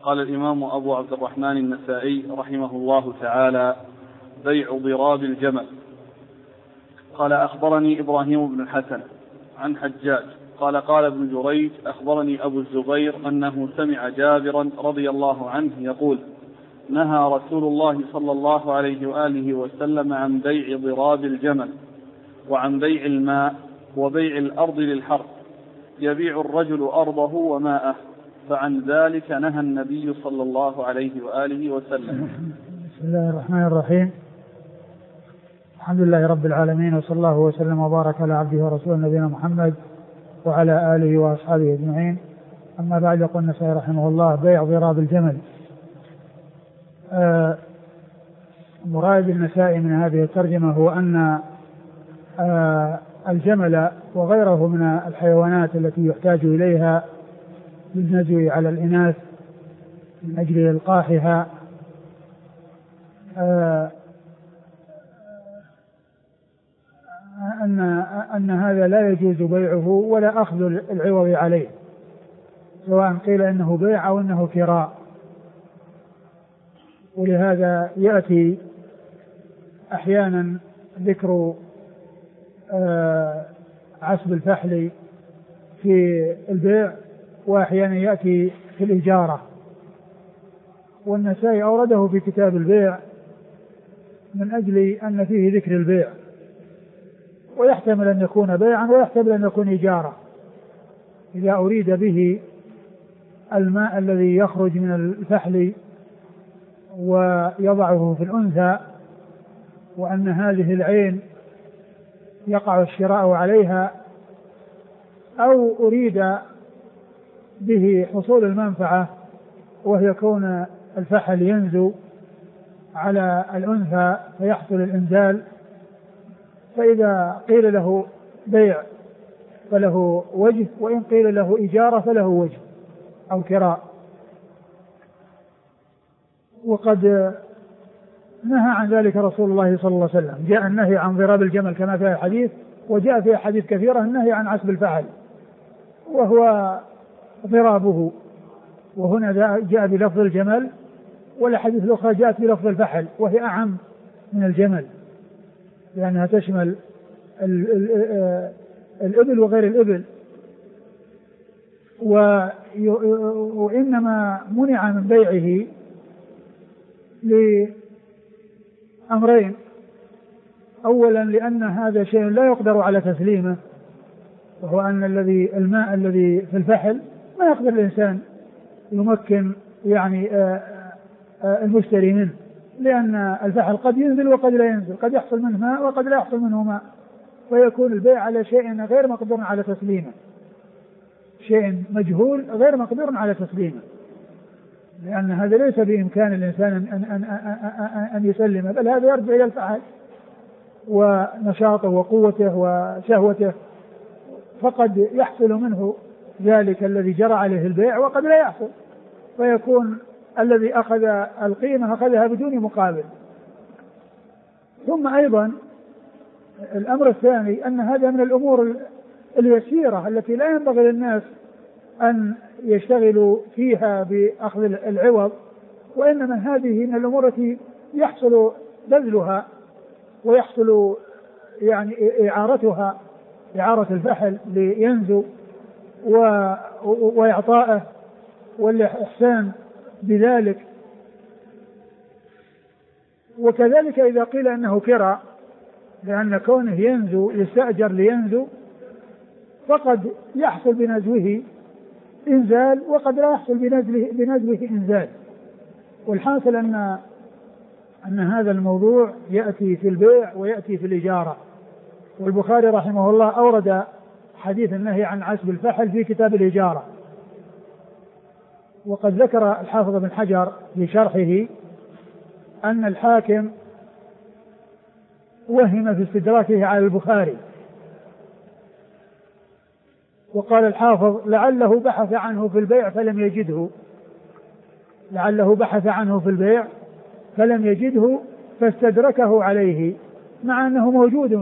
قال الإمام أبو عبد الرحمن النسائي رحمه الله تعالى: بيع ضراب الجمل. قال: أخبرني إبراهيم بن الحسن عن حجاج قال: قال ابن جريج: أخبرني أبو الزبير أنه سمع جابرا رضي الله عنه يقول: نهى رسول الله صلى الله عليه وآله وسلم عن بيع ضراب الجمل وعن بيع الماء وبيع الأرض للحرث، يبيع الرجل أرضه وماءه، فعن ذلك نهى النبي صلى الله عليه وآله وسلم. بسم الله الرحمن الرحيم. الحمد لله رب العالمين، وصلى الله وسلم وبارك على عبده ورسوله نبينا محمد وعلى آله وأصحابه أجمعين. أما بعد، يقول النسائي رحمه الله: بيع ضراب الجمل. مراد النسائي من هذه الترجمة هو أن الجمل وغيره من الحيوانات التي يحتاج إليها للنزو على الإناث من أجل إلقاحها أن هذا لا يجوز بيعه ولا أخذ العوض عليه، سواء قيل إنه بيع أو إنه كراء. ولهذا يأتي أحيانا ذكر عصب الفحل في البيع، وأحيانا يأتي في الإجارة. والنسائي أورده في كتاب البيع من أجل أن فيه ذكر البيع، ويحتمل أن يكون بيعا ويحتمل أن يكون إجارة إذا أريد به الماء الذي يخرج من الفحل ويضعه في الأنثى، وأن هذه العين يقع الشراء عليها، أو أريد به حصول المنفعة وهي كون الفحل ينزو على الأنثى فيحصل الإنزال. فإذا قيل له بيع فله وجه، وإن قيل له إجارة فله وجه أو كراء. وقد نهى عن ذلك رسول الله صلى الله عليه وسلم. جاء النهي عن ضراب الجمل كما في الحديث، وجاء في حديث كثيرة النهي عن عصب الفحل وهو ضرابه، وهنا جاء بلفظ الجمل، والحديث الأخرى جاءت بلفظ الفحل وهي أعم من الجمل، لأنها تشمل الإبل وغير الإبل. وإنما منع من بيعه لأمرين: أولا لأن هذا شيء لا يقدر على تسليمه، وهو أن الماء الذي في الفحل ما يقدر الإنسان يمكن المشتري منه، لأن الفحل قد ينزل وقد لا ينزل، قد يحصل منه ماء وقد لا يحصل منه ماء، ويكون البيع على شيء غير مقدور على تسليمه، شيء مجهول غير مقدور على تسليمه، لأن هذا ليس بإمكان الإنسان أن يسلمه، بل هذا يرجع إلى الفحل ونشاطه وقوته وشهوته، فقد يحصل منه ذلك الذي جرى عليه البيع وقد لا يحصل، فيكون الذي أخذ القيمة أخذها بدون مقابل. ثم أيضا الأمر الثاني أن هذا من الأمور اليسيرة التي لا ينبغي للناس أن يشتغلوا فيها بأخذ العوض، وإنما هذه من الأمور التي يحصل بذلها ويحصل إعارتها، إعارة الفحل لينزو وإعطائه والإحسان بذلك. وكذلك إذا قيل أنه كراء، لأن كونه ينزو يستأجر لينزو، فقد يحصل بنزوه إنزال وقد لا يحصل بنزوه إنزال. والحاصل أن هذا الموضوع يأتي في البيع ويأتي في الإجارة. والبخاري رحمه الله أورد حديث النهي عن عصب الفحل في كتاب الإجارة. وقد ذكر الحافظ بن حجر في شرحه أن الحاكم وهم في استدراكه على البخاري، وقال الحافظ لعله بحث عنه في البيع فلم يجده، لعله بحث عنه في البيع فلم يجده فاستدركه عليه، مع أنه موجود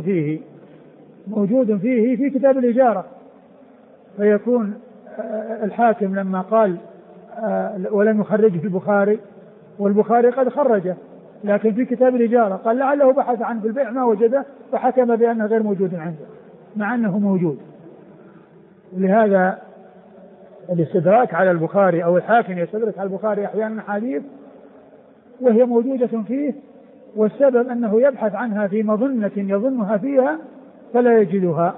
فيه في كتاب الإجارة. فيكون الحاكم لما قال ولم يخرجه البخاري، والبخاري قد خرجه، لكن في كتاب الإجارة قال لعله بحث عنه في البيع ما وجده فحكم بأنه غير موجود عنده مع أنه موجود. لهذا الاستدراك على البخاري أو الحاكم يستدرك على البخاري أحيانا حديث وهي موجودة فيه، والسبب أنه يبحث عنها في مظنة يظنها فيها فلا يجدها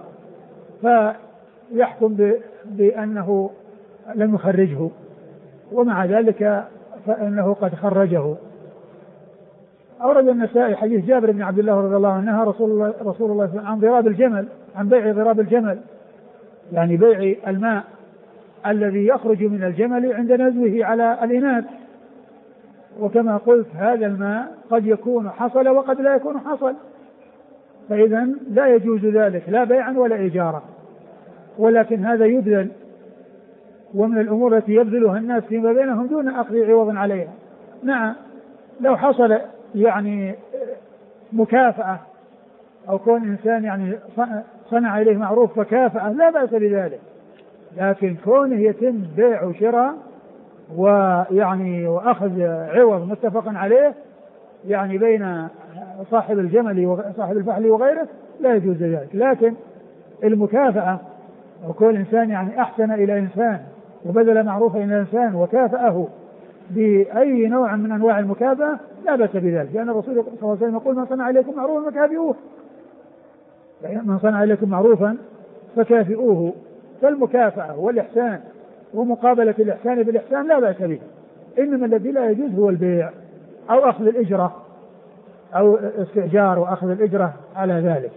فيحكم بأنه لم يخرجه، ومع ذلك فإنه قد خرجه. أورد النسائي حديث جابر بن عبد الله رضي الله عنه رسول الله عن ضراب الجمل، عن بيع ضراب الجمل، يعني بيع الماء الذي يخرج من الجمل عند نزوه على الإناث. وكما قلت هذا الماء قد يكون حصل وقد لا يكون حصل، فإذا لا يجوز ذلك لا بيعا ولا إجارة، ولكن هذا يبذل، ومن الأمور التي يبذلها الناس فيما بينهم دون أخذ عوض عليها. نعم لو حصل يعني مكافأة أو كون إنسان يعني صنع إليه معروف فكافأة لا بأس بذلك، لكن كونه يتم بيع وشراء ويعني وأخذ عوض متفق عليه يعني بين صاحب الجمل وصاحب الفحل وغيره لا يجوز ذلك. لكن المكافأة أو كل إنسان يعني أحسن إلى إنسان وبذل معروفا إلى إنسان وكافأه بأي نوع من أنواع المكافأة لا بأس بذلك، لأن الرسول صلى الله عليه وسلم يقول من صنع إليكم معروفا فكافئوه، يعني من صنع إليكم معروفا فكافئوه. فالمكافأة والإحسان ومقابلة الإحسان بالإحسان لا بأس به، إنما الذي لا يجوز هو البيع أو أخذ الإجرة أو استئجار وأخذ الإجرة على ذلك.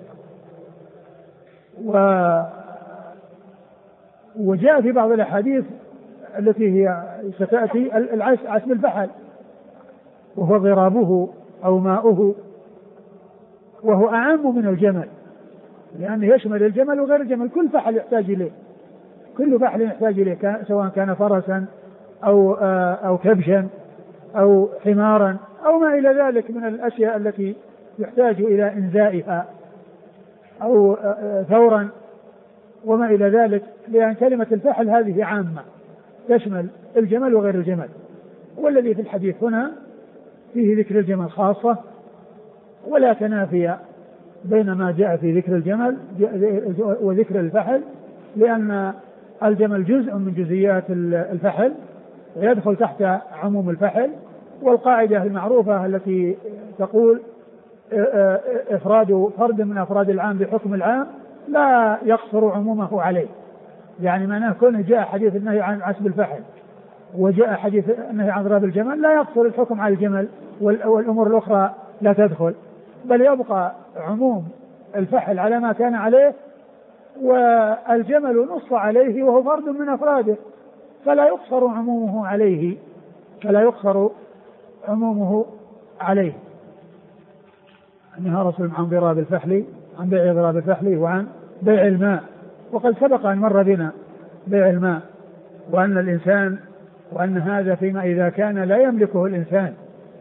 وجاء في بعض الأحاديث التي هي ستأتي عسب الفحل وهو ضرابه أو ماؤه، وهو أعم من الجمل لأنه يشمل الجمل وغير الجمل، كل فحل يحتاج إليه، كل فحل يحتاج إليه سواء كان فرسا أو كبشا أو حمارا أو ما إلى ذلك من الأشياء التي يحتاج إلى إنزائها أو ثورا وما إلى ذلك، لأن كلمة الفحل هذه عامة تشمل الجمل وغير الجمل. والذي في الحديث هنا فيه ذكر الجمل خاصة ولا تنافي بين ما جاء في ذكر الجمل وذكر الفحل، لأن الجمل جزء من جزئيات الفحل ويدخل تحت عموم الفحل. والقاعدة المعروفة التي تقول إفراد فرد من أفراد العام بحكم العام لا يقصر عمومه عليه، يعني معناه كونه جاء حديث النهي عن عسب الفحل وجاء حديث النهي عن ضراب الجمل لا يقصر الحكم على الجمل والأمور الأخرى لا تدخل، بل يبقى عموم الفحل على ما كان عليه، والجمل نص عليه وهو فرد من أفراده فلا يقصر عمومه عليه، نهى رسول عن ضراب الفحل، عن بيع ضراب الفحل وعن بيع الماء. وقد سبق أن مر بنا بيع الماء، وأن الإنسان وأن هذا فيما إذا كان لا يملكه الإنسان،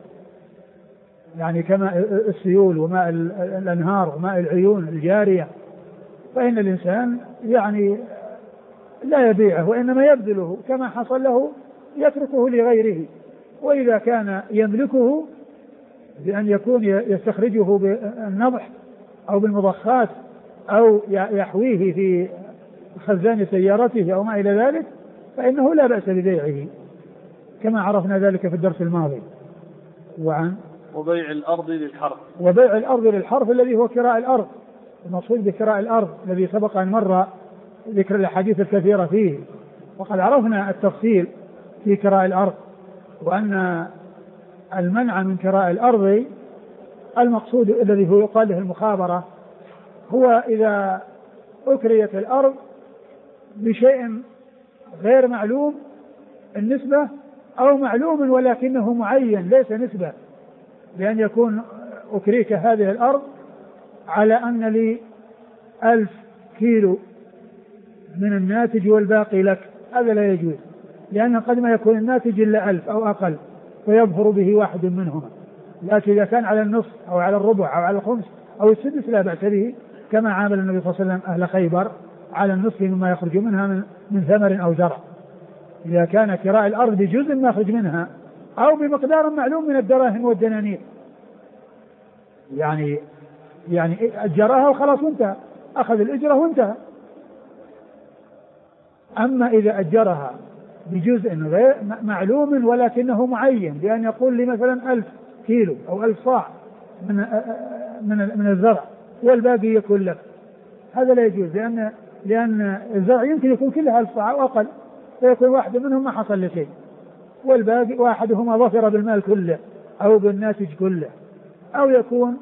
يعني كما السيول وماء الأنهار وماء العيون الجارية، فإن الإنسان يعني لا يبيعه وإنما يبذله كما حصل له يتركه لغيره. وإذا كان يملكه بأن يكون يستخرجه بالنضح أو بالمضخات أو يحويه في خزان سيارته أو ما إلى ذلك فإنه لا بأس ببيعه كما عرفنا ذلك في الدرس الماضي. وبيع الأرض للحرث، وبيع الأرض للحرث الذي هو كراء الأرض، المقصود بكراء الأرض الذي سبق أن مر ذكر الأحاديث الكثيرة فيه، وقد عرفنا التفصيل في كراء الأرض، وأن المنع من كراء الأرض المقصود الذي هو يقال له المخابرة هو إذا أكريت الأرض بشيء غير معلوم النسبة أو معلوم ولكنه معين ليس نسبة، بأن يكون أكريك هذه الأرض على أن لي 1000 كيلو من الناتج والباقي لك، هذا لا يجوز، لأن قد ما يكون الناتج إلا 1000 أو أقل فيظهر به واحد منهما، لكن إذا كان على النصف أو على الربع أو على الخمس أو السدس لا بأس به، كما عامل النبي صلى الله عليه وسلم أهل خيبر على النصف مما يخرج منها من ثمر أو زرع. إذا كان كراء الأرض بجزء ما يخرج منها أو بمقدار معلوم من الدراهم والدنانير، يعني أجرها وخلاص وانتهى، أخذ الإجرة وانتهى. أما إذا أجرها بجزء غير معلوم ولكنه معين، بأن يقول لي مثلا 1000 كيلو أو 1000 صاع من الزرع والباقي يكون لك، هذا لا يجوز، لأن الزرع يمكن يكون كلها 1000 صاع أو أقل، فيكون واحد منهم ما حصل لشيء، والباقي واحدهما ظفر بالمال كله أو بالناتج كله، أو يكون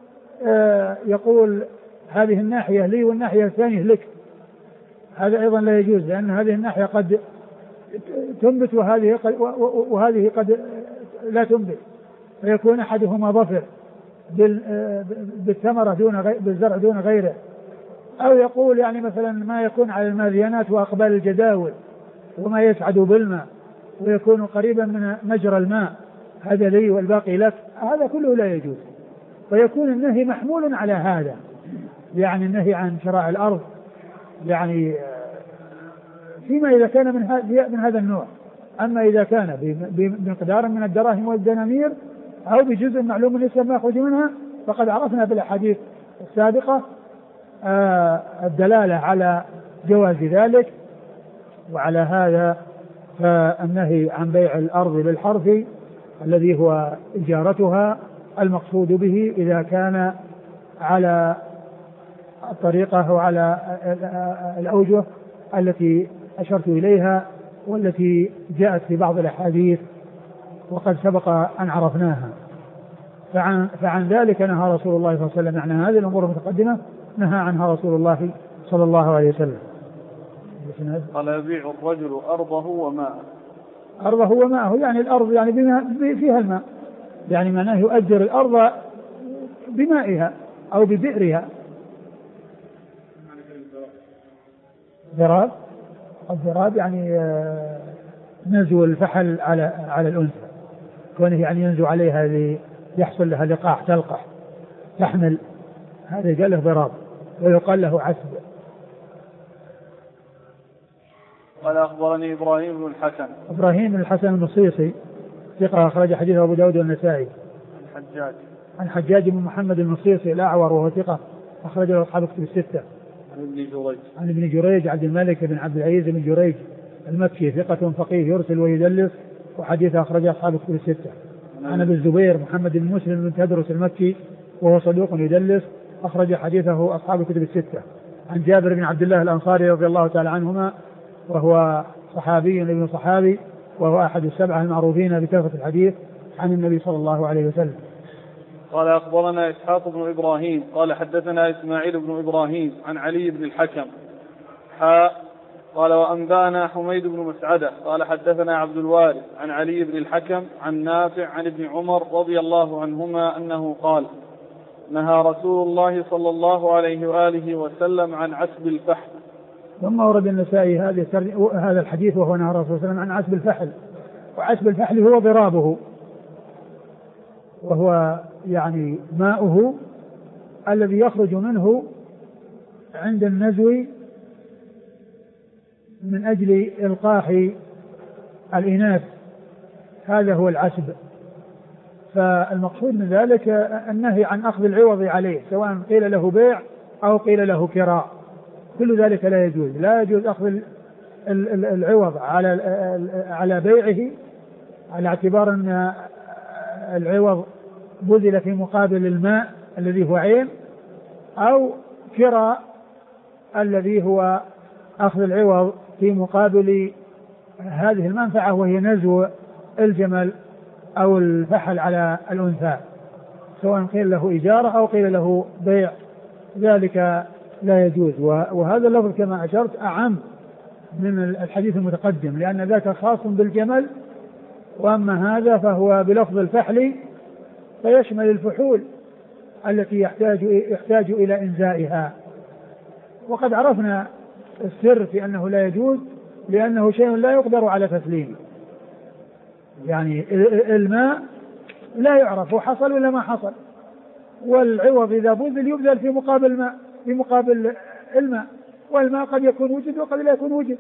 يقول هذه الناحية لي والناحية الثانية لك، هذا أيضا لا يجوز، لأن هذه الناحية قد تنبت وهذه قد لا تنبت، فيكون أحدهما ظفر بالثمرة بالزرع دون غيره. أو يقول يعني مثلا ما يكون على الماديانات وأقبال الجداول وما يسعد بالماء ويكون قريبا من مجرى الماء، هذا لي والباقي لك، هذا كله لا يجوز. ويكون النهي محمول على هذا، يعني النهي عن شراء الأرض يعني فيما إذا كان من هذا النوع. أما إذا كان بمقدار من الدراهم والدنانير أو بجزء معلوم من الإسلام ما يخرج منها، فقد عرفنا بالأحاديث السابقة الدلالة على جواز ذلك. وعلى هذا فالنهي عن بيع الأرض بالحرف الذي هو إجارتها المقصود به إذا كان على الطريقة وعلى الأوجه التي أشرت إليها والتي جاءت في بعض الأحاديث وقد سبق أن عرفناها. فعن ذلك نهى رسول الله صلى الله عليه وسلم، يعني هذه الأمور المتقدمة نهى عنها رسول الله صلى الله عليه وسلم. قال يبيع الرجل أرضه وماءه. أرضه وماءه يعني الأرض يعني بما فيها الماء، يعني معناه يؤجر الأرض بمائها أو ببئرها. ضراب، الضراب يعني نزو الفحل على الأنثى، كونه يعني ينزو عليها ليحصل لها لقاح تلقح تحمل، هذا يقال له ضراب ويقال له عسب. قال أخبرني إبراهيم بن الحسن. إبراهيم بن الحسن المصيصي ثقة أخرج حديثه أبو داود والنسائي. عن حجاج بن محمد المصيصي الأعور وهو ثقة أخرج له أصحاب كتب الستة. عن ابن جريج عبد الملك بن عبد العزيز بن جريج المكي ثقة فقيه يرسل ويدلس وحديثه أخرج أصحاب كتب الستة. عن أبي الزبير محمد بن مسلم بن تدرس المكي وهو صدوق يدلس أخرج حديثه أصحاب كتب الستة. عن جابر بن عبد الله الأنصاري رضي الله تعالى عنهما وهو صحابي ابن صحابي وهو أحد السبعة المعروفين بكثرة الحديث عن النبي صلى الله عليه وسلم. قال أخبرنا إسحاق بن إبراهيم قال حدثنا إسماعيل بن إبراهيم عن علي بن الحكم قال وأنبانا حميد بن مسعدة قال حدثنا عبد الوارث عن علي بن الحكم عن نافع عن ابن عمر رضي الله عنهما أنه قال نهى رسول الله صلى الله عليه وآله وسلم عن عسب الفحل. ثم ورد النسائي هذا الحديث وهو نهى الرسول صلى الله عليه وسلم عن عسب الفحل. وعسب الفحل هو ضرابه، وهو يعني ماؤه الذي يخرج منه عند النزو من أجل إلقاح الإناث، هذا هو العسب. فالمقصود من ذلك النهي عن أخذ العوض عليه، سواء قيل له بيع أو قيل له كراء، كل ذلك لا يجوز. لا يجوز أخذ العوض على بيعه على اعتبار أن العوض بذل في مقابل الماء الذي هو عين، أو كراء الذي هو أخذ العوض في مقابل هذه المنفعة وهي نزو الجمل أو الفحل على الأنثى، سواء قيل له إجارة أو قيل له بيع، ذلك لا يجوز. وهذا اللفظ كما أشرت أعم من الحديث المتقدم، لأن ذاك خاص بالجمل، وأما هذا فهو بلفظ الفحل فيشمل الفحول التي يحتاج إلى إنزائها. وقد عرفنا السر في أنه لا يجوز، لأنه شيء لا يقدر على تسليمه، يعني الماء لا يعرف هو حصل ولا ما حصل، والعوض إذا بذل يبذل في مقابل الماء، والماء قد يكون وجد وقد لا يكون وجد،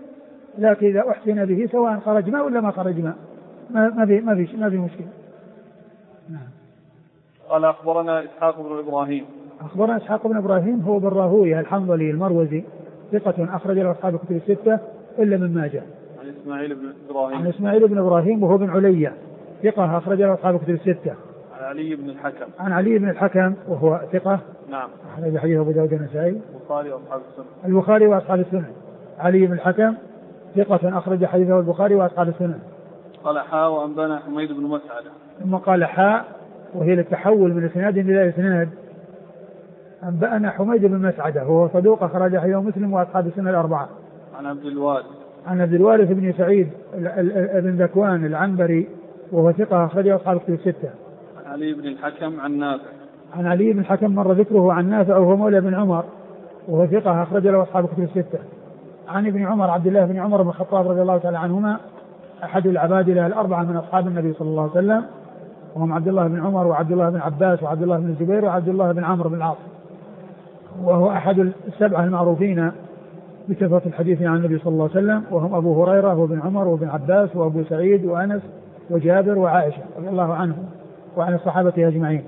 لكن إذا أحسن به سواء خرج ماء ولا ما خرج ماء ما في مشكلة. نعم. قال أخبرنا إسحاق بن إبراهيم. أخبرنا إسحاق بن إبراهيم هو بن راهويه الحنظلي المروزي ثقة أخرج له أصحاب الكتب الستة إلا من ماجه. عن إسماعيل بن إبراهيم وهو بن علية ثقة أخرج له أصحاب الكتب الستة. عن علي بن الحكم وهو ثقة. نعم. أخرج حديث أبو داود النسائي. البخاري وأصحاب السنن. علي بن الحكم ثقة أخرج حديثه البخاري وأصحاب السنن. قال حاء وأنبانا حميد بن مسعدة. ثم قال حاء وهي للتحول من إسناد إلى إسناد. أنبأنا حميد بن مسعدة وهو صدوق أخرج حديثه مسلم وأصحاب السنن الأربعة. عن عبد الوارث بن سعيد بن ذكوان العنبري وهو ثقة أخرجه أصحاب الكتب الستة. عن علي بن الحكم عن نافع. عن علي بن الحكم مر ذكره عن نافع وهو مولى بن عمر وهو ثقة أخرج له أصحاب الكتب الستة. عن ابن عمر عبد الله بن عمر بن الخطاب رضي الله تعالى عنهما أحد العبادلة الأربعة من أصحاب النبي صلى الله عليه وسلم، وهم عبد الله بن عمر وعبد الله بن عباس وعبد الله بن الزبير وعبد الله بن عمرو بن العاص، وهو أحد السبعة المعروفين بكثرة الحديث عن النبي صلى الله عليه وسلم، وهم أبو هريرة وابن عمر وابن عباس وأبو سعيد وأنس وجابر وعائشة رضي الله عنهم وعن الصحابة أجمعين.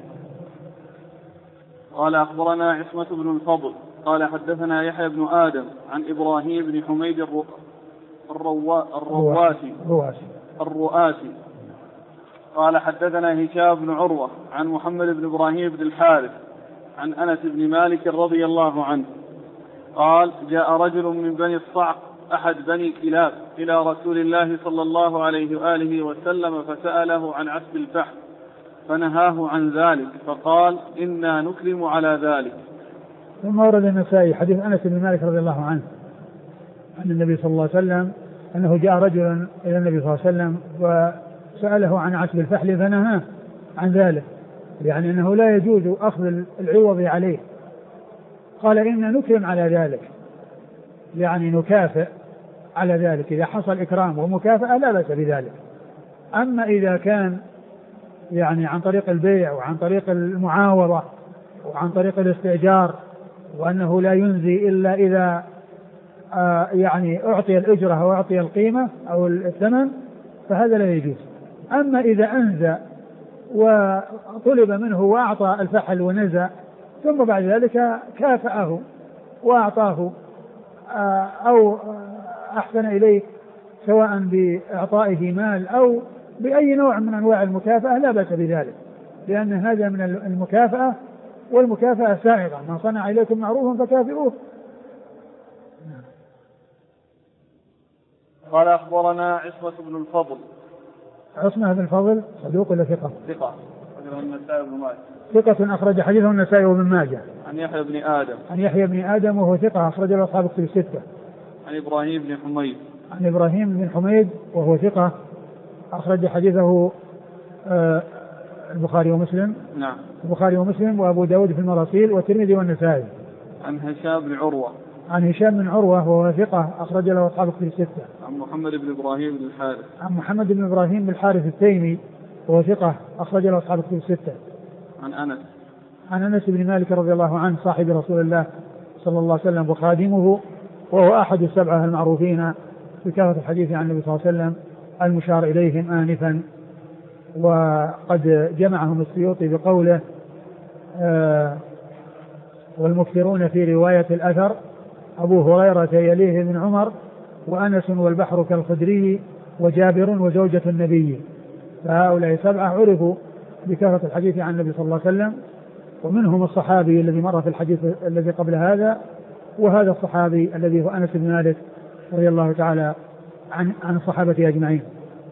قال أخبرنا عصمة بن الفضل قال حدثنا يحيى بن آدم عن إبراهيم بن حميد الرؤاسي قال حدثنا هشام بن عروة عن محمد بن إبراهيم بن الحارث عن أنس بن مالك رضي الله عنه قال جاء رجل من بني الصعق أحد بني كلاب إلى رسول الله صلى الله عليه وآله وسلم فسأله عن عسب الفحم فنهاه عن ذلك فقال إنا نكرم على ذلك. ثم ورد النسائي حديث أنس بن مالك رضي الله عنه عن النبي صلى الله عليه وسلم أنه جاء رجل إلى النبي صلى الله عليه وسلم وسأله عن عسب الفحل فنهاه عن ذلك، يعني أنه لا يجوز أخذ العوض عليه. قال إنا نكرم على ذلك، يعني نكافئ على ذلك، إذا حصل إكرام ومكافأة لا بأس بذلك. أما إذا كان يعني عن طريق البيع وعن طريق المعاوضة وعن طريق الاستئجار وأنه لا ينزي إلا إذا يعني أعطي الأجرة أو أعطي القيمة أو الثمن فهذا لا يجوز. أما إذا أنزى وطلب منه وأعطى الفحل ونزى ثم بعد ذلك كافأه وأعطاه أو أحسن إليه سواء بإعطائه مال أو بأي نوع من أنواع المكافأة لا بأس بذلك، لأن هذا من المكافأة، والمكافأة سائغة، من صنع إليكم معروفا فكافئوه. قال أخبرنا عصمة بن الفضل. عصمة بن الفضل صدوق ولا ثقة؟ ثقة أخرج حديثه النسائي وابن ماجه. عن يحيى بن آدم وهو ثقة أخرج له أصحاب الكتب الستة. عن إبراهيم بن حميد وهو ثقة أخرج حديثه البخاري ومسلم. نعم. البخاري ومسلم وأبو داود في المراسيل والترمذي والنسائي. عن هشام بن عروة وهو ثقة أخرج له أصحاب الكتب الستة. عن محمد بن إبراهيم بن الحارث التيمي وهو ثقة أخرج له أصحاب الكتب الستة. عن أنس بن مالك رضي الله عنه صاحب رسول الله صلى الله عليه وسلم وخادمه، وهو أحد السبعة المعروفين بكثرة الحديث عن النبي صلى الله عليه وسلم المشار إليهم آنفا، وقد جمعهم السيوطي بقوله والمكثرون في رواية الأثر أبو هريرة يليه ابن عمر وأنس والبحر كالخدري وجابر وزوجة النبي، فهؤلاء سبعة عرفوا بكثرة الحديث عن النبي صلى الله عليه وسلم، ومنهم الصحابي الذي مر في الحديث الذي قبل هذا، وهذا الصحابي الذي هو أنس بن مالك رضي الله تعالى عن الصحابة أجمعين.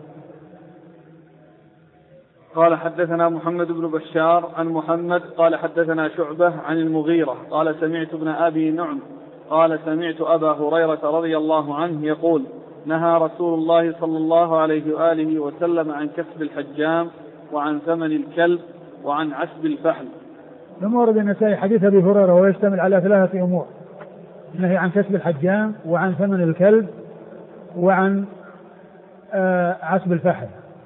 قال حدثنا محمد بن بشار عن محمد قال حدثنا شعبة عن المغيرة قال سمعت ابن أبي نعم قال سمعت أبا هريرة رضي الله عنه يقول نهى رسول الله صلى الله عليه وآله وسلم عن كسب الحجام وعن ثمن الكلب وعن عسب الفحل. ثم ورد النسائي حديث أبي هريرة ويشتمل على ثلاثة أمور: نهي عن كسب الحجام وعن ثمن الكلب وعن عسب الفحل.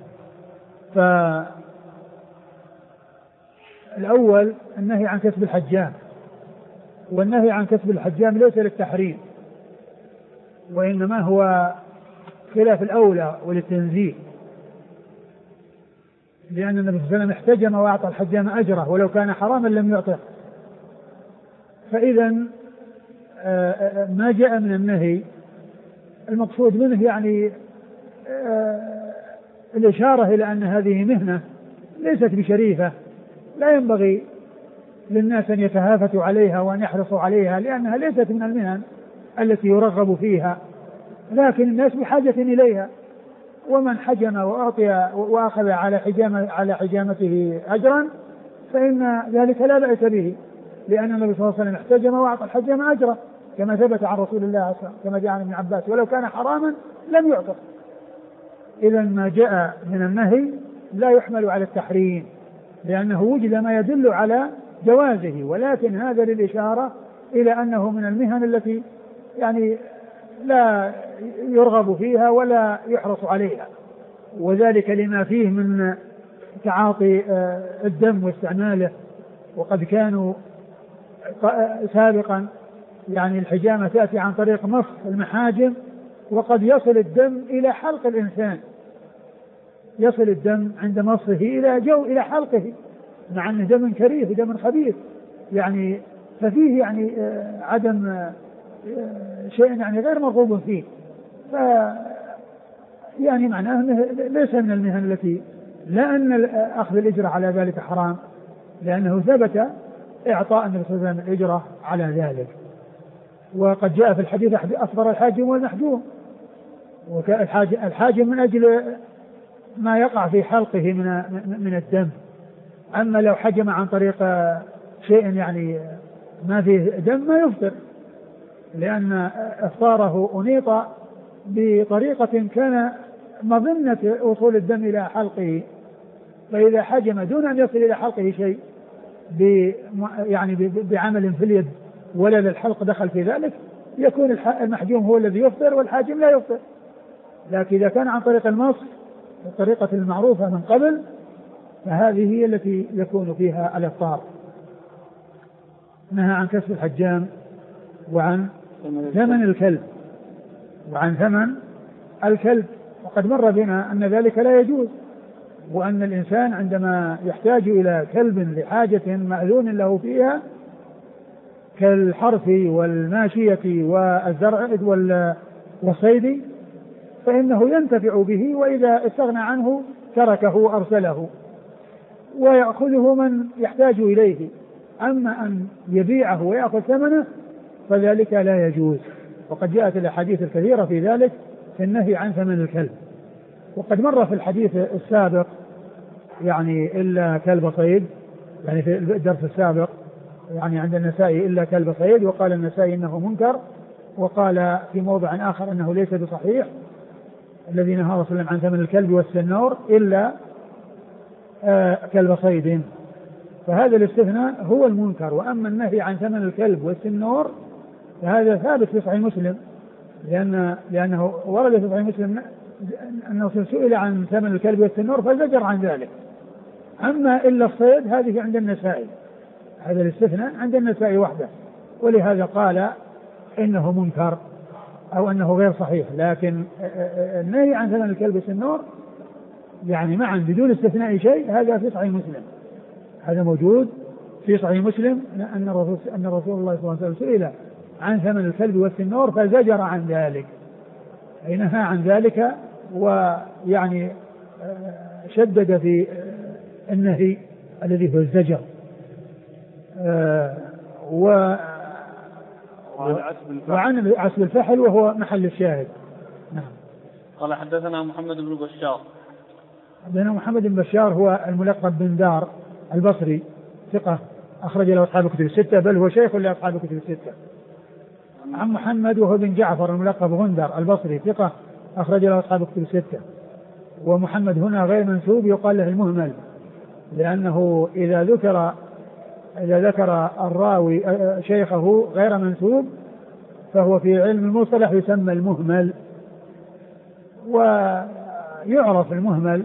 فالأول النهي عن كسب الحجام، والنهي عن كسب الحجام ليس للتحريم، وإنما هو خلاف الأولى وللتنزيل، لأن النبي صلى الله عليه وسلم احتجم وأعطى الحجام أجره ولو كان حراما لم يعطه. فإذا ما جاء من النهي المقصود منه يعني الإشارة إلى أن هذه مهنة ليست بشريفة، لا ينبغي للناس أن يتهافتوا عليها وأن يحرصوا عليها، لأنها ليست من المهن التي يرغب فيها، لكن الناس بحاجة إليها. ومن حجم وأعطي وأخذ على حجامته أجرا فإن ذلك لا بأس به، لأن النبي صلى الله عليه وسلم احتجم وأعطى الحجام أجره كما ثبت عن رسول الله صلى الله عليه وسلم كما جاء عن ابن عباس ولو كان حراما لم يعطى. إذا ما جاء من النهي لا يحمل على التحريم، لأنه وجد ما يدل على جوازه، ولكن هذا للإشارة إلى أنه من المهن التي يعني لا يرغب فيها ولا يحرص عليها، وذلك لما فيه من تعاطي الدم واستعماله. وقد كانوا سابقا يعني الحجامة تأتي عن طريق مص المحاجم، وقد يصل الدم إلى حلق الإنسان، يصل الدم عند مصه إلى حلقه، مع أنه دم كريه ودم خبيث يعني، ففيه يعني عدم شيء يعني غير مرغوب فيه. يعني معناه أنه ليس من المهن التي لا أن أخذ الإجرة على ذلك حرام، لأنه ثبت إعطاء النبي صلى الله عليه وسلم الإجرة على ذلك. وقد جاء في الحديث أصبر الحاجم والمحجوم، الحاجم من أجل ما يقع في حلقه من الدم، أما لو حجم عن طريق شيء يعني ما فيه دم ما يفطر، لأن إفطاره أنيط بطريقة كان مظنة وصول الدم إلى حلقه، فإذا حجم دون أن يصل إلى حلقه شيء يعني بعمل في اليد ولا للحلق دخل في ذلك، يكون المحجوم هو الذي يفطر والحاجم لا يفطر. لكن إذا كان عن طريق المص الطريقة المعروفة من قبل فهذه هي التي يكون فيها الإفطار. نهى عن كسب الحجام وعن ثمن الكلب وقد مر بنا أن ذلك لا يجوز، وأن الإنسان عندما يحتاج إلى كلب لحاجة مأذون له فيها كالحرث والماشية والزرع والصيد فإنه ينتفع به، وإذا استغنى عنه تركه وأرسله ويأخذه من يحتاج إليه. أما أن يبيعه ويأخذ ثمنه فذلك لا يجوز، وقد جاءت الأحاديث الكثيرة في ذلك في النهي عن ثمن الكلب. وقد مر في الحديث السابق يعني إلا كلب صيد، يعني في الدرس السابق يعني عند النسائي إلا كلب صيد، وقال النسائي إنه منكر، وقال في موضع آخر أنه ليس بصحيح الذي نهى رسول الله عن ثمن الكلب والسنور إلا كلب صيد، فهذا الاستثناء هو المنكر. وأما النهي عن ثمن الكلب والسنور فهذا ثابت في صحيح مسلم، لأنه ورد في صحيح مسلم أنه سئل عن ثمن الكلب والسنور فزجر عن ذلك. أما إلا الصيد هذه عند النسائي، هذا الاستثناء عند النسائي وحده، ولهذا قال إنه منكر أو أنه غير صحيح. لكن النهي عن ثمن الكلب والسنور يعني معا بدون استثناء شيء هذا في صحيح مسلم، هذا موجود في صحيح مسلم أن رسول الله صلى الله عليه وسلم سئل عن ثمن الكلب والسنور فزجر عن ذلك، أي نهى عن ذلك، ويعني شدد في النهي الذي هو الزجر. وعن عسب الفحل وهو محل الشاهد. نعم. قال حدثنا محمد بن بشار. حدثنا محمد بن بشار هو الملقب بن دار البصري ثقة أخرج له أصحاب الكتب الستة، بل هو شيخ لأصحاب الكتب الستة. عن محمد وهو بن جعفر الملقب غندر البصري ثقة أخرج له أصحاب الكتب الستة. ومحمد هنا غير منسوب يقال له المهمل، لأنه إذا ذكر الراوي شيخه غير منسوب فهو في علم المصطلح يسمى المهمل. ويعرف المهمل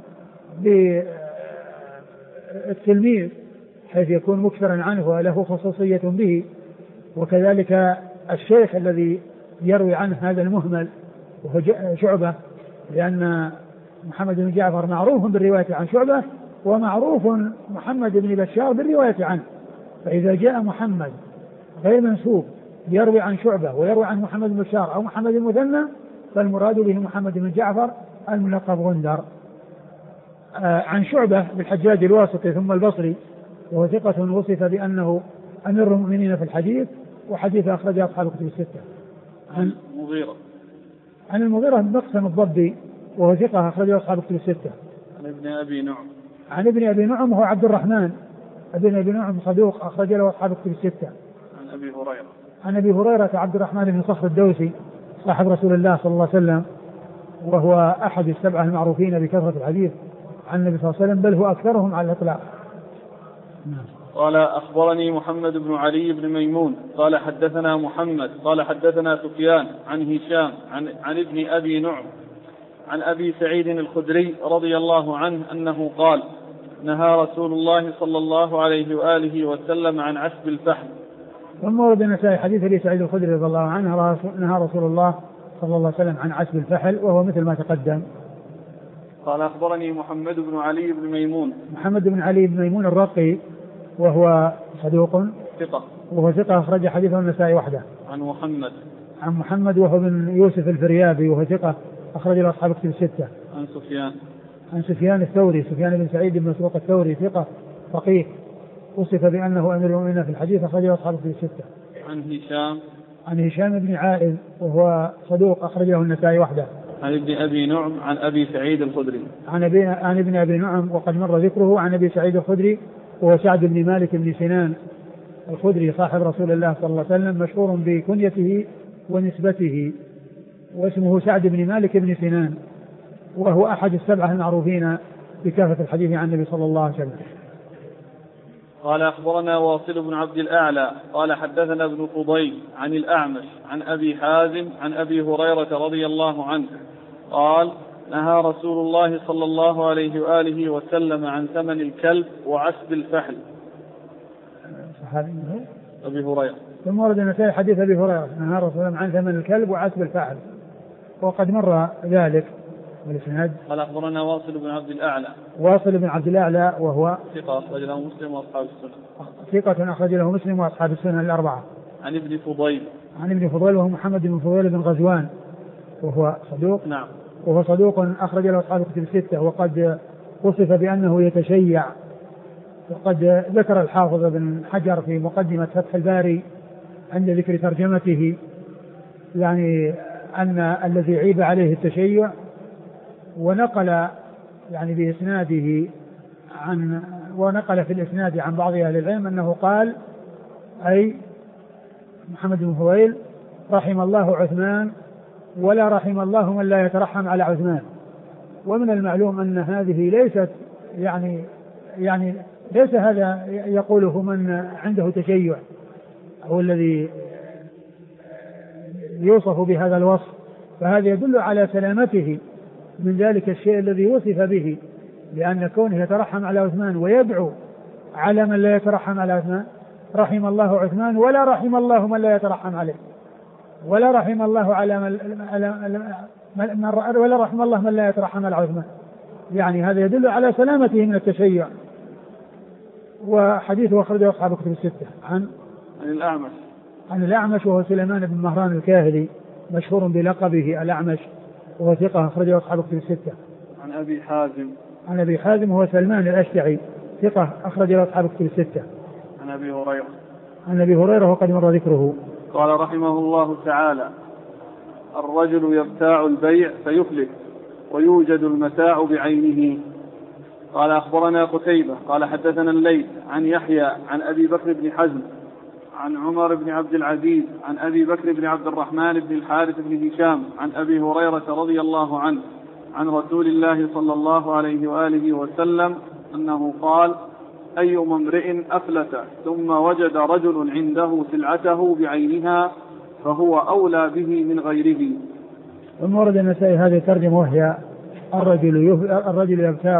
بالتلميذ حيث يكون مكثرا عنه وله خصوصية به، وكذلك الشيخ الذي يروي عنه هذا المهمل وهو شعبة، لأن محمد بن جعفر معروف بالرواية عن شعبة، ومعروف محمد بن بشار بالرواية عنه. فإذا جاء محمد غير منسوب يروي عن شعبة ويروي عن محمد بن بشار أو محمد المثنى، فالمراد به محمد بن جعفر الملقب غندر. عن شعبة بالحجاج الواسطي ثم البصري، وهو ثقة وصف بأنه أمير المؤمنين في الحديث، وحديث أخرجه أصحاب الكتب الستة. عن المغيرة بن مقسم الضبي، وهو ثقة أخرجه أصحاب الكتب الستة. عن ابن أبي نعم وهو عبد الرحمن ابن أبي نعم صدوق أخرج له أصحاب الكتب الستة. عن أبي هريرة عبد الرحمن بن صخر الدوسي صاحب رسول الله صلى الله عليه وسلم، وهو أحد السبعة المعروفين بكثرة الحديث عن النبي صلى الله عليه وسلم، بل هو أكثرهم على الإطلاق. قال أخبرني محمد بن علي بن ميمون قال حدثنا محمد قال حدثنا سفيان عن هشام عن ابن أبي نعم عن أبي سعيد الخدري رضي الله عنه أنه قال نهى رسول الله صلى الله عليه وآله وسلم عن عسب الفحم. ثم ورد النسائي حديث أبي سعيد الخدري رضي الله عنه نهى رسول الله صلى الله عليه وسلم عن عسب الفحل، وهو مثل ما تقدم. قال أخبرني محمد بن علي بن ميمون. محمد بن علي بن ميمون الرقي، وهو صدوق ثقة، وهو ثقة أخرج حديثه النسائي وحده. عن محمد وهو بن يوسف الفريابي، وهو ثقة أخرج له أصحاب الكتب الستة. عن سفيان الثوري، سفيان بن سعيد بن مسروق الثوري، ثقة فقيه وصف بأنه أمير المؤمنين في الحديث، أخرج له أصحاب الكتب الستة. عن هشام بن عائذ، وهو صدوق أخرج له النسائي وحده. عن ابن أبي نعم عن أبي سعيد الخدري. عن ابن أبي نعم وقد مر ذكره. عن أبي سعيد الخدري وهو سعد بن مالك بن سنان الخدري صاحب رسول الله صلى الله عليه وسلم، مشهور بكنيته ونسبته، واسمه سعد بن مالك بن سنان، وهو أحد السبعة المعروفين بكافة الحديث عن النبي صلى الله عليه وسلم. قال أخبرنا واصل بن عبد الأعلى قال حدثنا ابن فضيل عن الأعمش عن أبي حازم عن أبي هريرة رضي الله عنه قال نهى رسول الله صلى الله عليه وآله وسلم عن ثمن الكلب وعسب الفحل. أبي هريرة. ثم ورد النسائي حديث أبي هريرة نهى رسول الله عن ثمن الكلب وعسب الفحل، وقد مر ذلك. والإسناد قال أخبرنا واصل بن عبد الأعلى. واصل بن عبد الأعلى وهو ثقة أخرج له مسلم وأصحاب السنن. ثقة أخرج له مسلم وأصحاب السنن الأربعة. عن ابن فضيل. وهو محمد بن فضيل بن غزوان، وهو صدوق. نعم. وهو صدوق أخرج له أصحاب الكتب الستة، وقد وصف بأنه يتشيع، وقد ذكر الحافظ بن حجر في مقدمة فتح الباري عند ذكر ترجمته يعني أن الذي عيب عليه التشيع، ونقل يعني بإسناده ونقل في الإسناد عن بعض أهل العلم أنه قال أي محمد بن فضيل رحم الله عثمان ولا رحم الله من لا يترحم على عثمان. ومن المعلوم أن هذه ليست يعني ليس هذا يقوله من عنده تشيع أو الذي يوصف بهذا الوصف، فهذا يدل على سلامته من ذلك الشيء الذي وصف به، لأن كونه يترحم على عثمان ويدعو على من لا يترحم على عثمان، رحم الله عثمان ولا رحم الله من لا يترحم عليه، ولا رحم الله ولا رحم الله من لا يترحم على عثمان، يعني هذا يدل على سلامته من التشيع. وحديثه أخرجه أصحاب الكتب الستة. عن الأعمش وهو سليمان بن مهران الكاهلي، مشهور بلقبه الأعمش، وهو ثقة أخرجه أصحاب الكتب الستة. عن أبي حازم وهو سلمان الأشجعي، ثقة أخرجه أصحاب الكتب الستة. عن أبي هريرة وقد مر ذكره. قال رحمه الله تعالى الرجل يبتاع البيع فيفلت ويوجد المتاع بعينه. قال أخبرنا قتيبة قال حدثنا الليث عن يحيى عن أبي بكر بن حزم عن عمر بن عبد العزيز عن أبي بكر بن عبد الرحمن بن الحارث بن هشام عن أبي هريرة رضي الله عنه عن رسول الله صلى الله عليه وآله وسلم أنه قال أيما امرئ أفلت ثم وجد رجل عنده سلعته بعينها فهو أولى به من غيره. ثم ورد النسائي هذه الترجمة وهي الرجل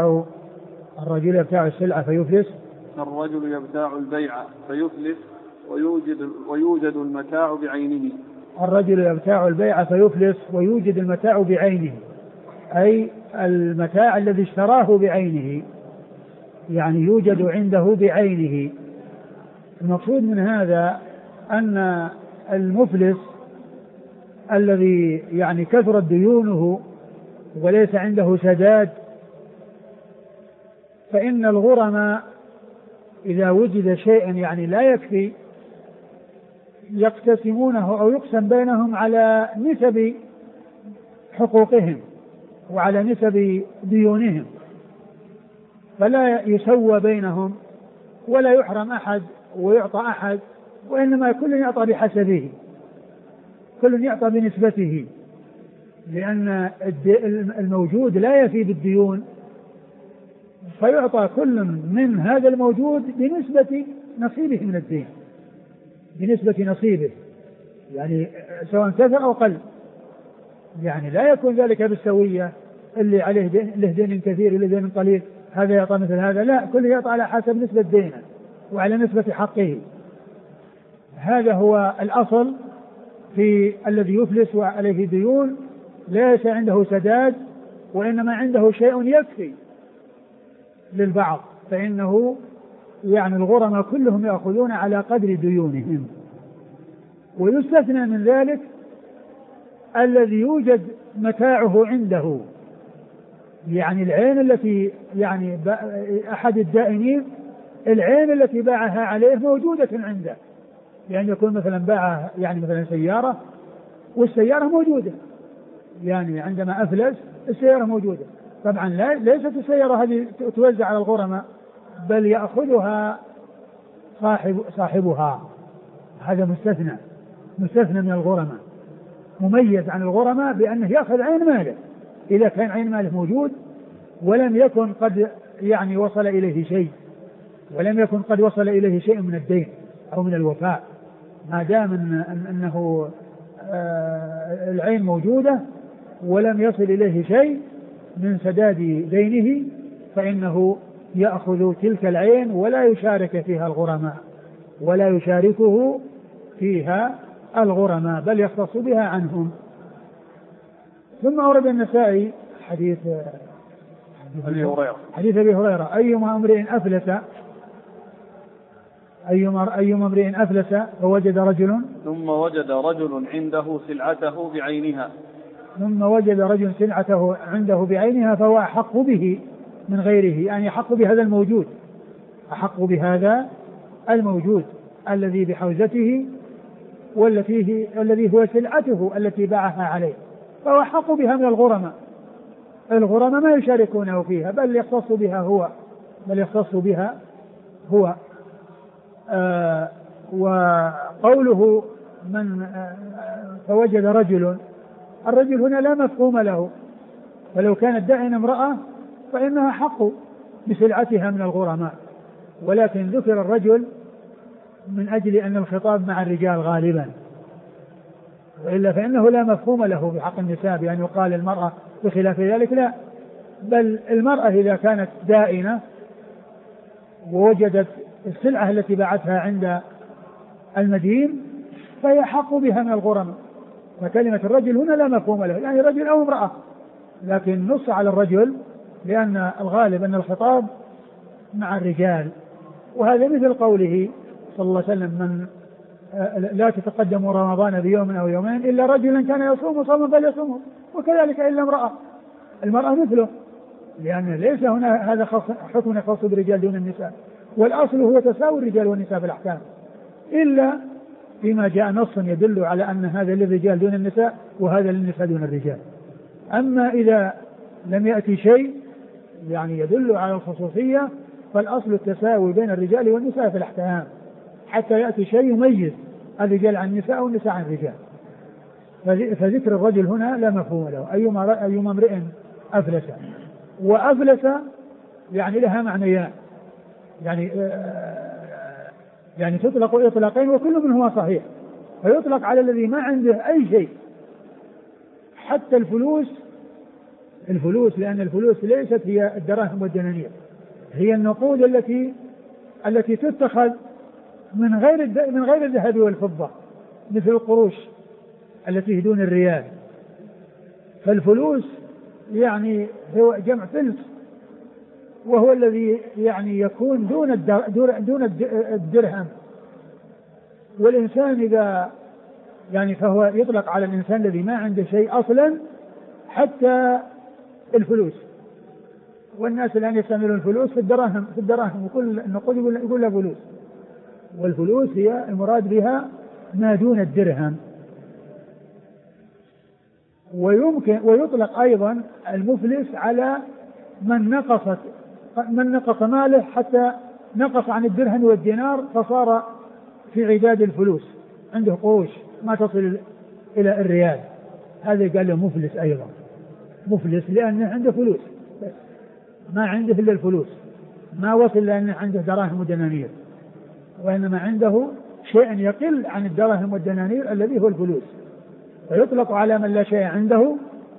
يبتاع السلعة فيفلس. الرجل يبتاع البيع فيفلس ويوجد المتاع بعينه. الرجل يبتاع البيع فيفلس ويوجد المتاع بعينه، أي المتاع الذي اشتراه بعينه، يعني يوجد عنده بعينه. المقصود من هذا أن المفلس الذي يعني كثرت ديونه وليس عنده سداد، فإن الغرماء إذا وجد شيء يعني لا يكفي يقتسمونه أو يقسم بينهم على نسب حقوقهم وعلى نسب ديونهم، فلا يسوى بينهم ولا يحرم أحد ويعطى أحد، وإنما كل يعطى بحسبه، كل يعطى بنسبته، لأن الموجود لا يفي بالديون، فيعطى كل من هذا الموجود بنسبة نصيبه من الدين، بنسبة نصيبه، يعني سواء كثر أو قل، يعني لا يكون ذلك بالسوية، اللي عليه له دين كثير واللي دين قليل هذا يعطى مثل هذا، لا، كل يعطى على حسب نسبة دينه وعلى نسبة حقه. هذا هو الأصل في الذي يفلس وعليه ديون ليس عنده سداد وإنما عنده شيء يكفي للبعض، فإنه يعني الغرماء كلهم يأخذون على قدر ديونهم. ويستثنى من ذلك الذي يوجد متاعه عنده، يعني العين التي يعني أحد الدائنين العين التي باعها عليه موجودة عنده، يعني يكون مثلا باع يعني مثلا سيارة والسيارة موجودة، يعني عندما أفلس السيارة موجودة، طبعا ليست السيارة هذه توزع على الغرماء بل يأخذها صاحبها، هذا مستثنى من الغرماء، مميز عن الغرماء بأنه يأخذ عين ماله إذا كان عين ماله موجود ولم يكن قد يعني وصل إليه شيء، ولم يكن قد وصل إليه شيء من الدين أو من الوفاء، ما دام أنه العين موجودة ولم يصل إليه شيء من سداد دينه فإنه يأخذ تلك العين ولا يشارك فيها الغرماء، ولا يشاركه فيها الغرماء بل يختص بها عنهم. ثم أورد النسائي حديث أبي هريرة أيما امرئ أفلس فوجد رجل ثم وجد رجل عنده سلعته عنده بعينها فهو أحق به من غيره، يعني أحق بهذا الموجود الذي بحوزته والذي هو سلعته التي باعها عليه، فهو أحق بها من الغرماء ما يشاركونه فيها بل يختص بها هو. وقوله من فوجد الرجل هنا لا مفهوم له، فلو كانت دائن امرأة فإنها حق بسلعتها من الغرماء، ولكن ذكر الرجل من أجل أن الخطاب مع الرجال غالبا، وإلا فإنه لا مفهوم له بحق النساء بأن يقال المرأة بخلاف ذلك، لا، بل المرأة إذا كانت دائنة ووجدت السلعة التي باعتها عند المدين فهي حق بها من الغرماء، فكلمة الرجل هنا لا مفهوم له، يعني رجل أو امرأة، لكن نص على الرجل لأن الغالب أن الخطاب مع الرجال، وهذا مثل قوله صلى الله عليه وسلم من لا تتقدم رمضان بيوم أو يومين إلا رجلا كان يصوم صوما فليصومه، وكذلك إلا المرأة مثله، لأن ليس هنا هذا حكم يخص بالرجال دون النساء، والأصل هو تساوي الرجال والنساء في الأحكام، إلا فيما جاء نص يدل على أن هذا للرجال دون النساء وهذا للنساء دون الرجال. أما إذا لم يأتي شيء يعني يدل على الخصوصية فالأصل التساوي بين الرجال والنساء في الأحكام حتى يأتي شيء يميز الرجال عن النساء والنساء عن الرجال. فذكر الرجل هنا لا مفهوم له. أيما امرئ أفلس، وأفلس يعني لها معنيان، يعني تطلق إطلاقين وكل منهما صحيح، فيطلق على الذي ما عنده أي شيء حتى الفلوس، لأن الفلوس ليست هي الدراهم والدنانير، هي النقود التي تتخذ من غير الذهب والفضة مثل القروش التي دون الريال. فالفلوس يعني هو جمع فلس، وهو الذي يعني يكون دون الدرهم. والإنسان إذا يعني فهو يطلق على الإنسان الذي ما عنده شيء أصلا حتى الفلوس. والناس الآن يستعملون الفلوس في الدراهم وكل النقود يقول لها فلوس، والفلوس هي المراد بها ما دون الدرهم. ويطلق أيضا المفلس على من نقص ماله حتى نقص عن الدرهم والدينار فصار في عداد الفلوس، عنده قروش ما تصل إلى الريال، هذا قال له مفلس أيضا. مفلس لأنه عنده فلوس ما عنده إلا الفلوس، ما وصل لأنه عنده دراهم ودنانير، وإنما عنده شيء يقل عن الدراهم والدنانير الذي هو الفلوس. ويطلق على من لا شيء عنده،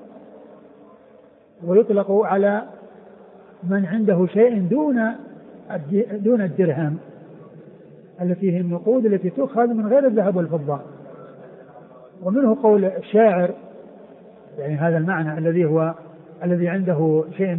ويطلق على من عنده شيء دون الدرهم التي هي النقود التي تؤخذ من غير الذهب والفضة. ومنه قول الشاعر يعني هذا المعنى الذي عنده شيء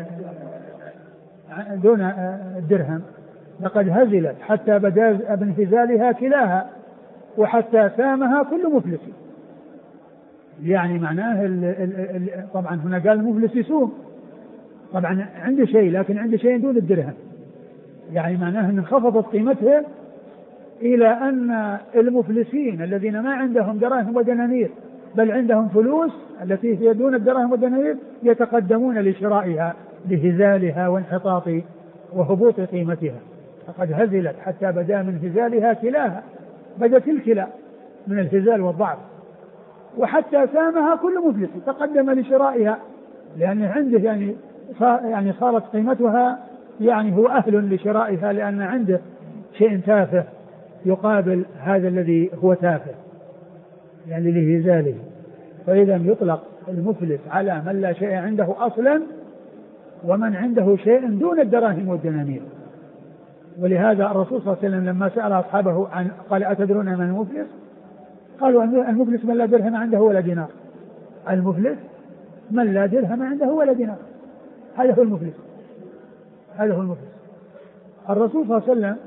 دون الدرهم: لقد هزلت حتى بدا بانهزالها كلاها وحتى سامها كل مفلس. يعني معناه طبعا هنا قال المفلس يسوم، طبعا عنده شيء لكن عنده شيء دون الدرهم، يعني معناه ان انخفضت قيمته إلى أن المفلسين الذين ما عندهم دراهم ودنانير بل عندهم فلوس التي هي دون الدراهم والدنانير يتقدمون لشرائها لهزالها وانحطاط وهبوط قيمتها. فقد هزلت حتى بدا من هزالها كلاها، بدت الكلا من الهزال والضعف، وحتى سامها كل مفلس تقدم لشرائها لأن عنده يعني صارت قيمتها يعني هو أهل لشرائها لأن عنده شيء تافه يقابل هذا الذي هو تافه يعني لهزاله. فإذا يطلق المفلس على من لا شيء عنده أصلا ومن عنده شيء دون الدراهم والدنانير. ولهذا الرسول صلى الله عليه وسلم لما سأل أصحابه قال: أتدرون من المفلس؟ قالوا: المفلس من لا درهم عنده ولا دينار. المفلس من لا درهم عنده ولا دينار، هذا هو المفلس. الرسول صلى الله عليه وسلم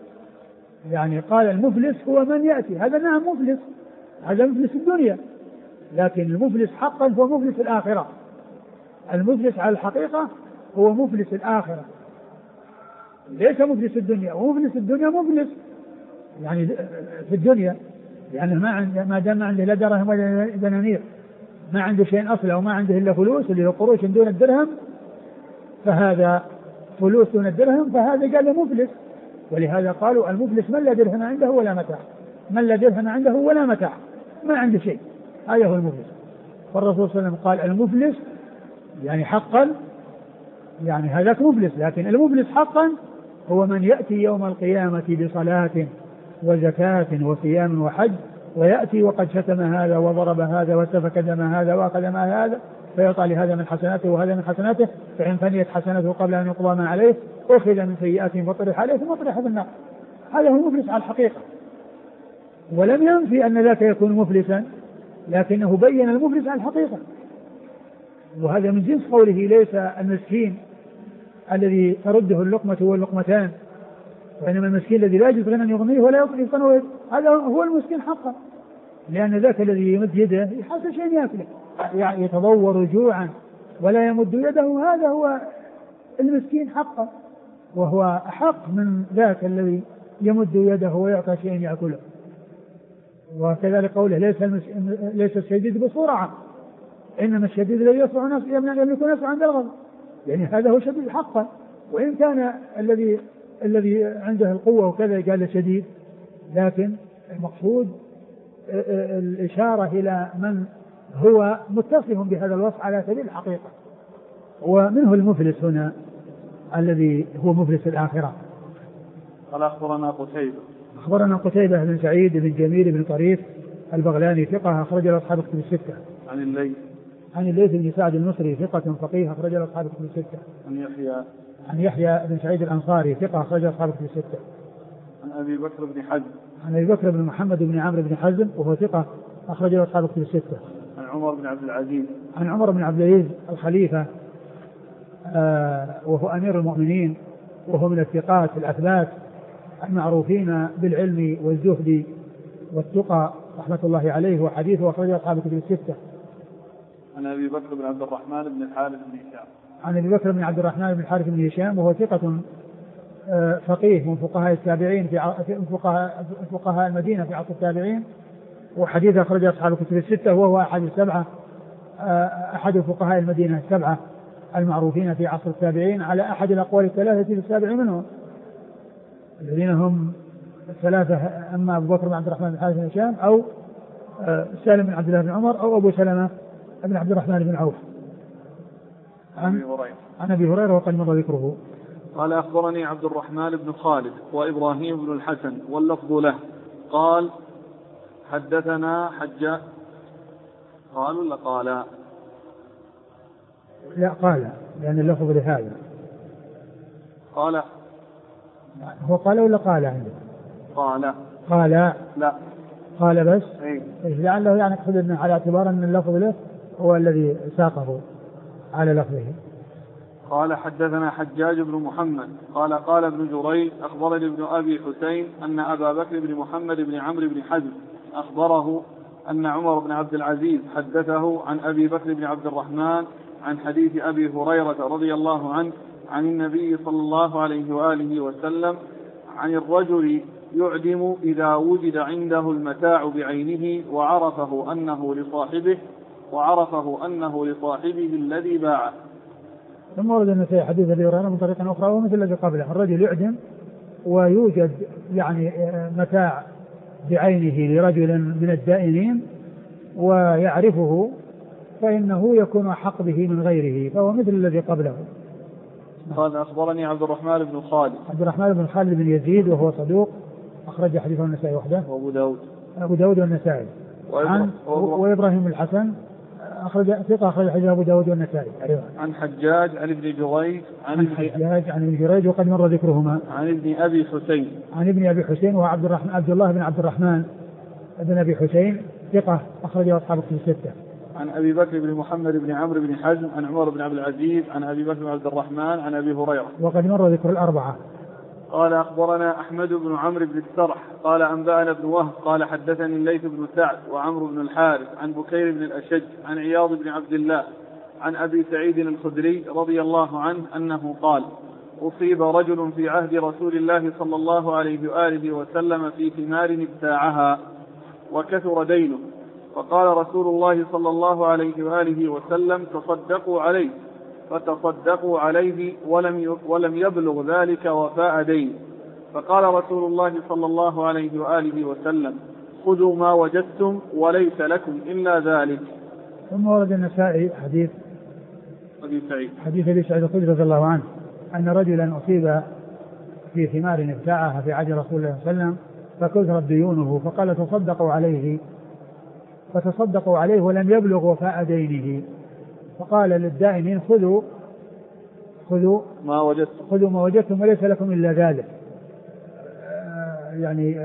يعني قال: المفلس هو من يأتي، هذا نعم مفلس، هذا مفلس الدنيا، لكن المفلس حقا هو مفلس الآخرة. المفلس على الحقيقة هو مفلس الآخرة، ليس مفلس الدنيا. ومفلس الدنيا مفلس يعني في الدنيا يعني ما دام ما عنده لا درهم ولا دنانير، ما عنده شيء أصلا وما عنده إلا فلوس اللي هو قروش دون الدرهم، فهذا فلوس دون الدرهم، فهذا قال مفلس. ولهذا قالوا: المفلس من لا درهم عنده ولا متاع، من لا درهم عنده ولا متاع، ما عنده شيء، هذا هو المفلس. فالرسول صلى الله عليه وسلم قال: المفلس يعني حقا يعني هذاك مفلس، لكن المفلس حقا هو من يأتي يوم القيامة بصلاة وزكاة وصيام وحج، ويأتي وقد شتم هذا وضرب هذا وسفك دم هذا وأخذ مال هذا، فيعطى لهذا من حسناته وهذا من حسناته، فإن فنيت حسناته قبل أن يقضى ما عليه أخذ من سيئاتهم وطرح عليه ثم طرح في النار. هذا هو المفلس على الحقيقة. ولم ينفي أن ذاك يكون مفلسا، لكنه بين المفلس على الحقيقة. وهذا من جنس قوله: ليس المسكين الذي ترده اللقمة واللقمتان، وإنما المسكين الذي لا يجد غنى يغنيه ولا يقنه، هذا هو المسكين حقا، لأن ذاك الذي يمد يده يحصل شيء يأكله، يعني يتضور جوعا ولا يمد يده، هذا هو المسكين حقا، وهو أحق من ذاك الذي يمد يده ويعطى شيء يأكله. وكذلك قوله: ليس الشديد بسرعة، إنما الشديد الذي يسرع الناس يملك نفسه عند الغضب، يعني هذا هو شديد حقا. وإن كان الذي عنده القوة وكذا قال شديد، لكن المقصود الإشارة إلى من هو متصف بهذا الوصف على سبيل الحقيقة. ومنه المفلس هنا الذي هو مفلس الآخرة. قال: أخبرنا قتيبة بن سعيد بن جميل بن طريف البغلاني ثقة أخرج له أصحاب الكتب الستة. عن الليث بن سعد المصري ثقة فقيه أخرج له أصحاب الكتب الستة. عن يحيى بن سعيد الأنصاري ثقة أخرج له أصحاب الكتب الستة. عن أبي بكر بن حزم. عن أبي بكر بن محمد بن عمرو بن حزم وهو ثقة أخرج له أصحاب الكتب الستة. عن عمر بن عبد العزيز. عن عمر بن عبد العزيز الخليفة وهو أمير المؤمنين، وهو من الثقات الأثبات المعروفين بالعلم والزهد والتقى رحمة الله عليه، وحديثه أخرجه أصحاب الكتب الستة. عن أبي بكر بن عبد الرحمن بن الحارث بن هشام. عن أبي بكر بن عبد الرحمن بن الحارث بن هشام، وهو ثقة فقيه من فقهاء التابعين في فقهاء المدينة في عصر التابعين، وحديثه أخرجه أصحاب الكتب الستة، وهو أحد فقهاء المدينة السبعة المعروفين في عصر التابعين على أحد الأقوال الثلاثة في السابع منهم، الذين هم الثلاثة: أما أبو بكر بن عبد الرحمن بن الحارث بن هشام، أو سالم بن عبد الله بن عمر، أو أبو سلمة بن عبد الرحمن بن عوف. عن أبي هريرة وقد مر ذكره. قال أخبرني عبد الرحمن بن خالد وإبراهيم بن الحسن واللفظ له قال حدثنا حجاج. قال ولا قال؟ لا قال، لأن اللفظ لهذا. قال هو قال ولا قال عنده؟ قال لا قال بس. لعله يعني يقصد على اعتبار أن اللفظ له هو الذي ساقه على لفظه. قال حدثنا حجاج بن محمد قال ابن جريج أخبرني ابن أبي حسين أن أبا بكر بن محمد بن عمرو بن حزم أخبره أن عمر بن عبد العزيز حدثه عن أبي بكر بن عبد الرحمن عن حديث أبي هريرة رضي الله عنه عن النبي صلى الله عليه وآله وسلم عن الرجل يعدم إذا وجد عنده المتاع بعينه وعرفه أنه لصاحبه الذي باعه. ثم ورد النسائي حديث أبي هريرة من طريقة أخرى ومثل الذي قبله: الرجل يعدم ويوجد يعني متاع بعينه لرجل من الدائنين ويعرفه، فإنه يكون أحق به من غيره، فهو مثل الذي قبله. قال أخبرني عبد الرحمن بن خالد بن يزيد، وهو صدوق أخرج حديثه النسائي وحده، وأبو داود والنسائي. وإبراهيم الحسن أخرج حديث أبو داود والنسائي. عن حجاج عن ابن جريج وقد مر ذكرهما. عن ابن أبي حسين وهو عبد الله بن عبد الرحمن بن أبي حسين، ثقة أخرجه أصحاب الكتب الستة. عن أبي بكر بن محمد بن عمرو بن حزم عن عمر بن عبد العزيز عن أبي بكر بن عبد الرحمن عن أبي هريرة وقد مر ذكر الأربعة. قال أخبرنا أحمد بن عمرو بن السرح قال أنبأنا ابن وهب قال حدثني الليث بن سعد وعمرو بن الحارث عن بكير بن الأشج عن عياض بن عبد الله عن أبي سعيد الخدري رضي الله عنه أنه قال: أصيب رجل في عهد رسول الله صلى الله عليه وآله وسلم في ثمار ابتاعها وكثر دينه، فقال رسول الله صلى الله عليه وآله وسلم: تصدقوا عليه، فتصدقوا عليه ولم يبلغ ذلك وفاء دين، فقال رسول الله صلى الله عليه وآله وسلم: خذوا ما وجدتم وليس لكم إلا ذلك. ثم ورد النسائي حديث أبي سعيد الخدري رضي الله عنه أن رجلا أصيب في ثمار ابتاعها في عهد رسول الله صلى الله عليه وسلم فكثرت ديونه، فقال: فتصدقوا عليه ولم يبلغ وفاء دينه، فقال للدائنين: خذوا ما وجدتم وليس لكم إلا ذلك. يعني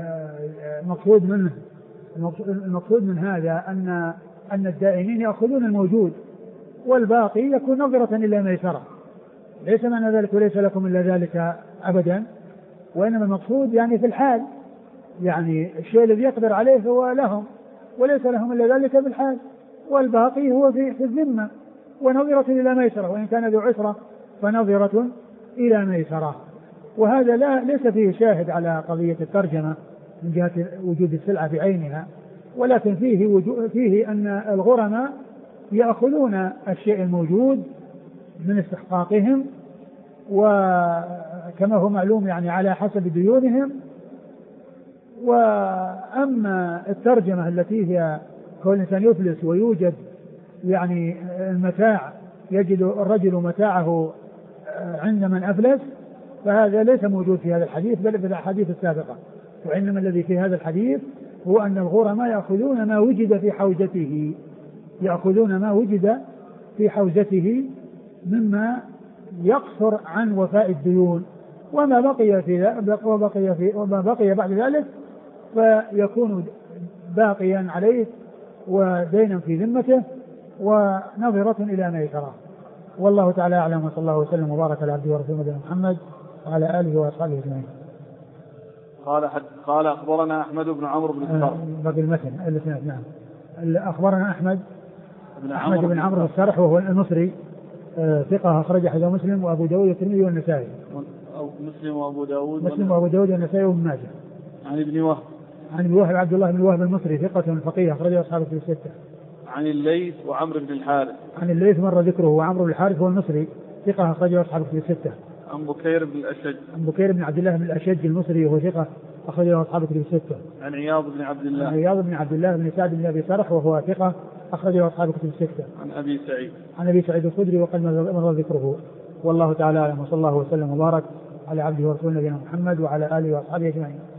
المقصود من هذا أن الدائنين يأخذون الموجود والباقي يكون نظرة إلى ميسرة، ليس معنى ذلك وليس لكم إلا ذلك أبدا، وإنما المقصود يعني في الحال، يعني الشيء الذي يقدر عليه هو لهم وليس لهم إلا ذلك بالحال، والباقي هو في الذمة ونظرة إلى ميسرة، وإن كان ذو عسرة فنظرة إلى ميسرة. وهذا ليس فيه شاهد على قضية الترجمة من جهة وجود السلعة بعينها، ولكن فيه أن الغرماء يأخذون الشيء الموجود من استحقاقهم، وكما هو معلوم يعني على حسب ديونهم. وأما الترجمة التي هي كل إنسان يفلس ويوجد يعني المتاع، يجد الرجل متاعه عند من أفلس، فهذا ليس موجود في هذا الحديث بل في الأحاديث السابقة، وإنما الذي في هذا الحديث هو أن الغرماء يأخذون ما وجد في حوزته مما يقصر عن وفاء الديون، وما بقي بعد ذلك فيكون باقيا عليه ودينا في ذمته ونظرة إلى ميسرة. والله تعالى أعلم، وصلى الله وسلم وبارك على عبده ورسوله نبينا محمد وعلى آله وأصحابه أجمعين. قال أخبرنا أحمد بن عمرو بن السرح. باقي المتن نعم. أخبرنا أحمد بن عمرو بن السرح وهو المصري ثقة أخرج حديث مسلم وأبو داود والترمذي والنسائي. مسلم وأبو داود والنسائي وابن ماجه. عن ابن وهب. عن ابن وهب عبد الله بن وهب المصري ثقة فقيه أخرجه أصحاب الكتب الستة. عن الليث وعمرو بن الحارث. عن الليث مر ذكره، وعمرو بن الحارث هو المصري ثقة أخرجه أصحاب الكتب الستة. عن بكير بن الأشج. عن بكير بن عبد الله بن الأشج المصري وهو ثقة أخرجه أصحاب الكتب الستة. عن عياض بن عبد الله. عن عياض بن عبد الله بن سعد بن أبي سرح وهو ثقة أخرجه أصحاب الكتب الستة. عن أبي سعيد. عن أبي سعيد الخدري وقد مر ذكره. والله تعالى أعلم، وصلى الله وسلم وبارك على عبده ورسوله نبينا محمد وعلى آله وأصحابه أجمعين.